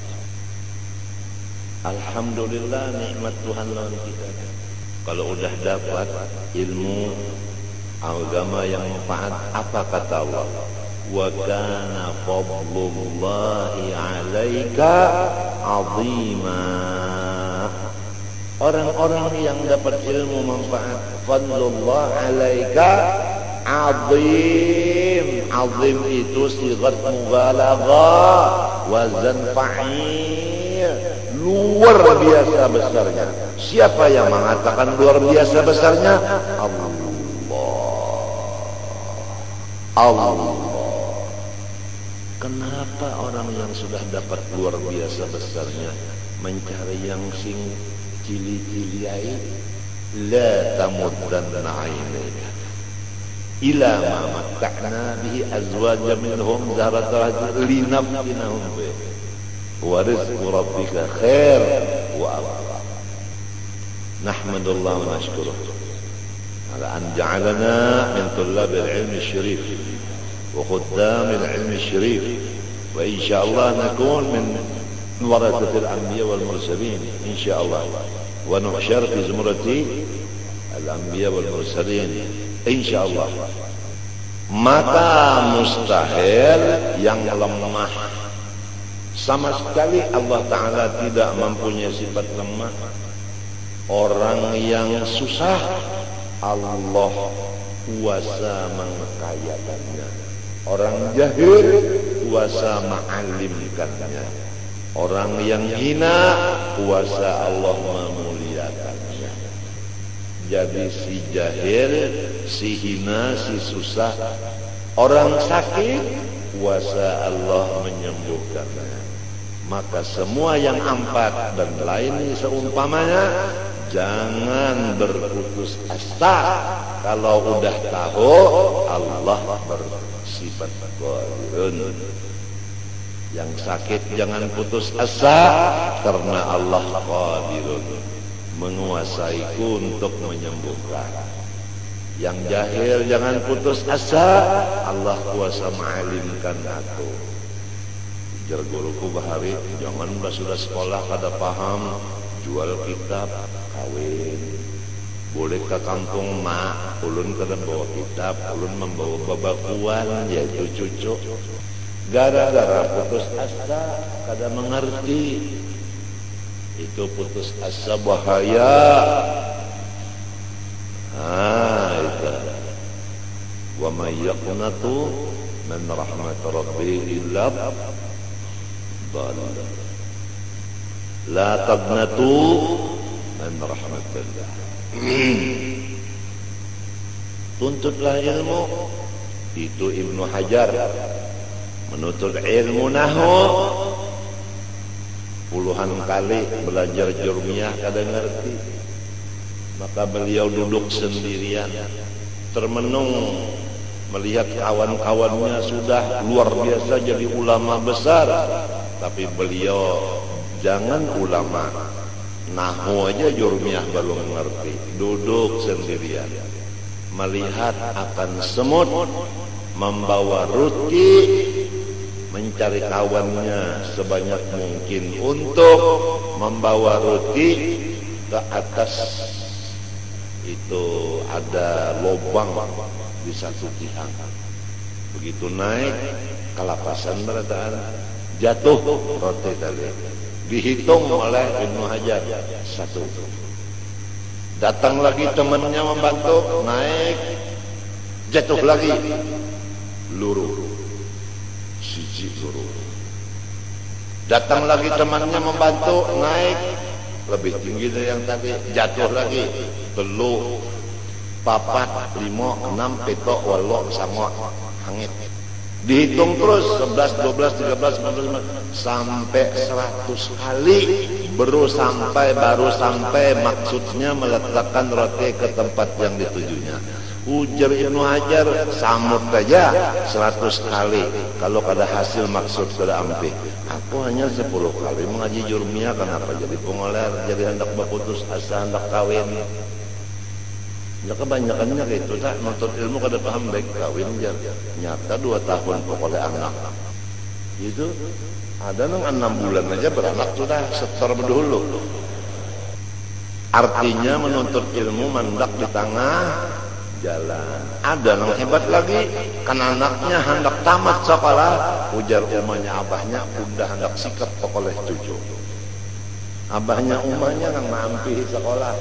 Alhamdulillah, nikmat Tuhan lawan kita. Kalau udah dapat ilmu agama yang manfaat, apa kata Allah? Wa kana fadlullahi 'alaika 'azima. Orang-orang yang dapat ilmu manfaat, fadlullah 'alaika 'azim. 'Azim itu sigat mubalaghah, wazan fa'il. Luar biasa besarnya. Siapa yang mengatakan luar biasa besarnya? Allah. Allah. Kenapa orang yang sudah dapat luar biasa besarnya mencari yang sing cili-ciliai? La tamuddanna 'ainayka ila ma matta'na bihi azwajan minhum zahratal linaftinahum bihi wa rizqu rabbika khair wa abqa. Nahmadullah wa nashkuruh على أن جعلنا من طلاب العلم الشريف وخدام العلم الشريف، وإن شاء الله نكون من ورثة الأنبياء والمرسلين إن شاء الله، ونحشر في زمرة الأنبياء والمرسلين إن شاء الله. Maka mustahil yang lemah, sama sekali Allah Ta'ala tidak mempunyai sifat lemah. Orang yang susah, Allah kuasa mengkayakannya. Orang jahil kuasa mengalimkannya. Orang yang hina kuasa Allah memuliakannya. Jadi si jahil, si hina, si susah, orang sakit kuasa Allah menyembuhkannya. Maka semua yang empat dan lain seumpamanya jangan berputus asa. Kalau udah tahu Allah bersifat qadirun. Yang sakit jangan putus asa, karena Allah qadirun, menguasaiku untuk menyembuhkan. Yang jahil jangan putus asa, Allah kuasa mengalimkan aku. Jar guruku bahari, jangan sudah sekolah kada paham, jual kitab, kawin. Boleh ke kampung mak, ulun kada bawa kitab, ulun membawa babakuan, yaitu cucu. Gara-gara putus asa, kada mengerti. Itu putus asa bahaya. Ah, itu. Wa may yaqnatu min rahmat rabbih illa dhalal. La taqnatu min rahmatillah. Tuntutlah ilmu. Itu Ibnu Hajar menuntut ilmu nahwu puluhan kali belajar jurmiyah kada ngerti, maka beliau duduk sendirian termenung melihat kawan-kawannya sudah luar biasa jadi ulama besar, tapi beliau jangan ulama nahwu aja jurmiyah belum ngerti, duduk sendirian melihat akan semut membawa ruti, mencari kawannya sebanyak mungkin untuk membawa ruti ke atas. Itu ada lubang di satu tiang. Begitu naik kelapasan berataan, jatuh roti tadi. Dihitung oleh Ibnu Hajar satu. Datang lagi temannya membantu, naik, jatuh lagi, luruh. Siji luruh. Datang lagi temannya membantu, naik lebih tinggi dari yang tadi, jatuh lagi, telu, papat, lima, enam, petok, walo, sango, hangit. Dihitung terus sebelas, dua belas, tiga belas, empat belas, sampai seratus kali baru sampai baru sampai maksudnya meletakkan roti ke tempat yang ditujunya. Ujar Ibnu Hajar, samut aja seratus kali. Kalau kada hasil maksud kada ampi. Aku hanya sepuluh kali mengaji jurmiyah, kenapa jadi pengoler, jadi hendak berputus asa, hendak kawin. Ya kebanyakannya gitu, tak nuntut ilmu kada paham baik kawin jar. Nyata dua tahun pokoknya anak. Itu ada nang enam bulan aja beranak sudah setor berdahulu. Artinya menuntut ilmu mendak di tengah jalan. Ada yang hebat lagi, kan anaknya hendak tamat sekolah, ujar umahnya abahnya udah hendak sikap oleh cucu. Abahnya umahnya nang mampi sekolah.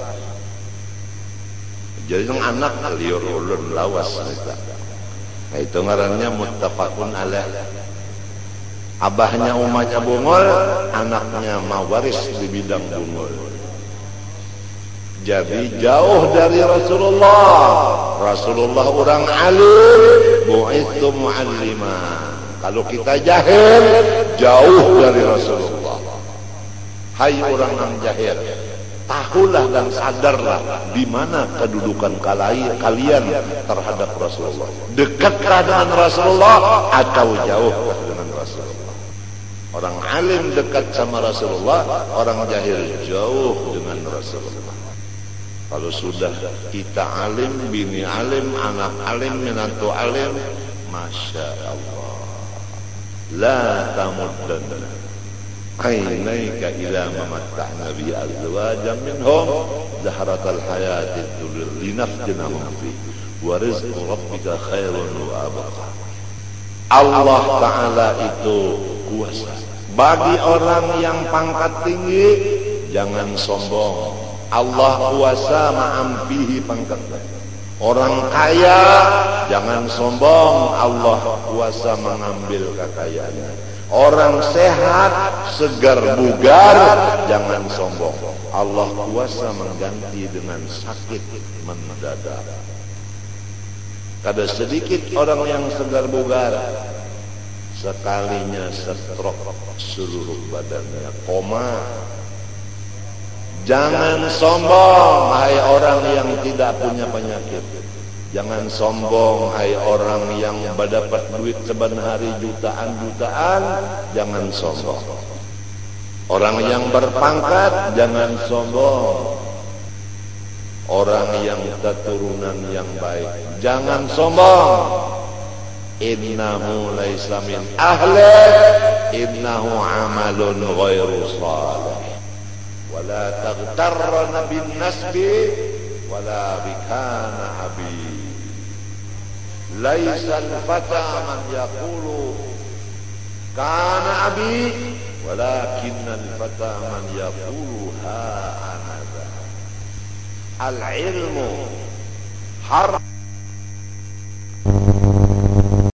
Jadi yang anak liur ulun lawas mereka. Nah, itu ngarannya muttafaqun alaih. Abahnya umahnya bungul, anaknya mawaris di bidang bungul. Jadi jauh dari Rasulullah. Rasulullah orang alim, bu'itsu mu'allima. Kalau kita jahil, jauh dari Rasulullah. Hai orang yang jahil, tahulah dan sadarlah di mana kedudukan kalian terhadap Rasulullah. Dekatkah dengan Rasulullah atau jauh dengan Rasulullah? Orang alim dekat sama Rasulullah, orang jahil jauh dengan Rasulullah. Kalau sudah kita alim, bini alim, anak alim, menantu alim, Masya Allah. La tamuddanna aynayka ila mamatta'na bi azwajan minhum zahratal hayatid dunya linaftinahum fi wa rizqu rabbika khairun wa abqa. Allah Ta'ala itu kuasa. Bagi orang yang pangkat tinggi, jangan sombong. Allah kuasa ma'ampihi pangkatnya. Orang kaya jangan sombong, Allah kuasa mengambil kekayaannya. Orang sehat, segar bugar, jangan sombong, Allah kuasa mengganti dengan sakit mendadak. Kada sedikit orang yang segar bugar, sekalinya stroke seluruh badannya, koma. Jangan sombong, hai orang yang tidak punya penyakit. Jangan sombong, hai orang yang berdapat duit seban hari jutaan-jutaan. Jangan sombong. Orang yang berpangkat, jangan sombong. Orang yang keturunan yang baik, jangan sombong. Innahu laisa min ahli, innahu amalun ghairu salih. Wala taghtarna bin nasbi wala bikana abi. Laisa al-fata man yaqulu kana abi, walakinna al-fata man yaqulu ha ana. Al-ilmu har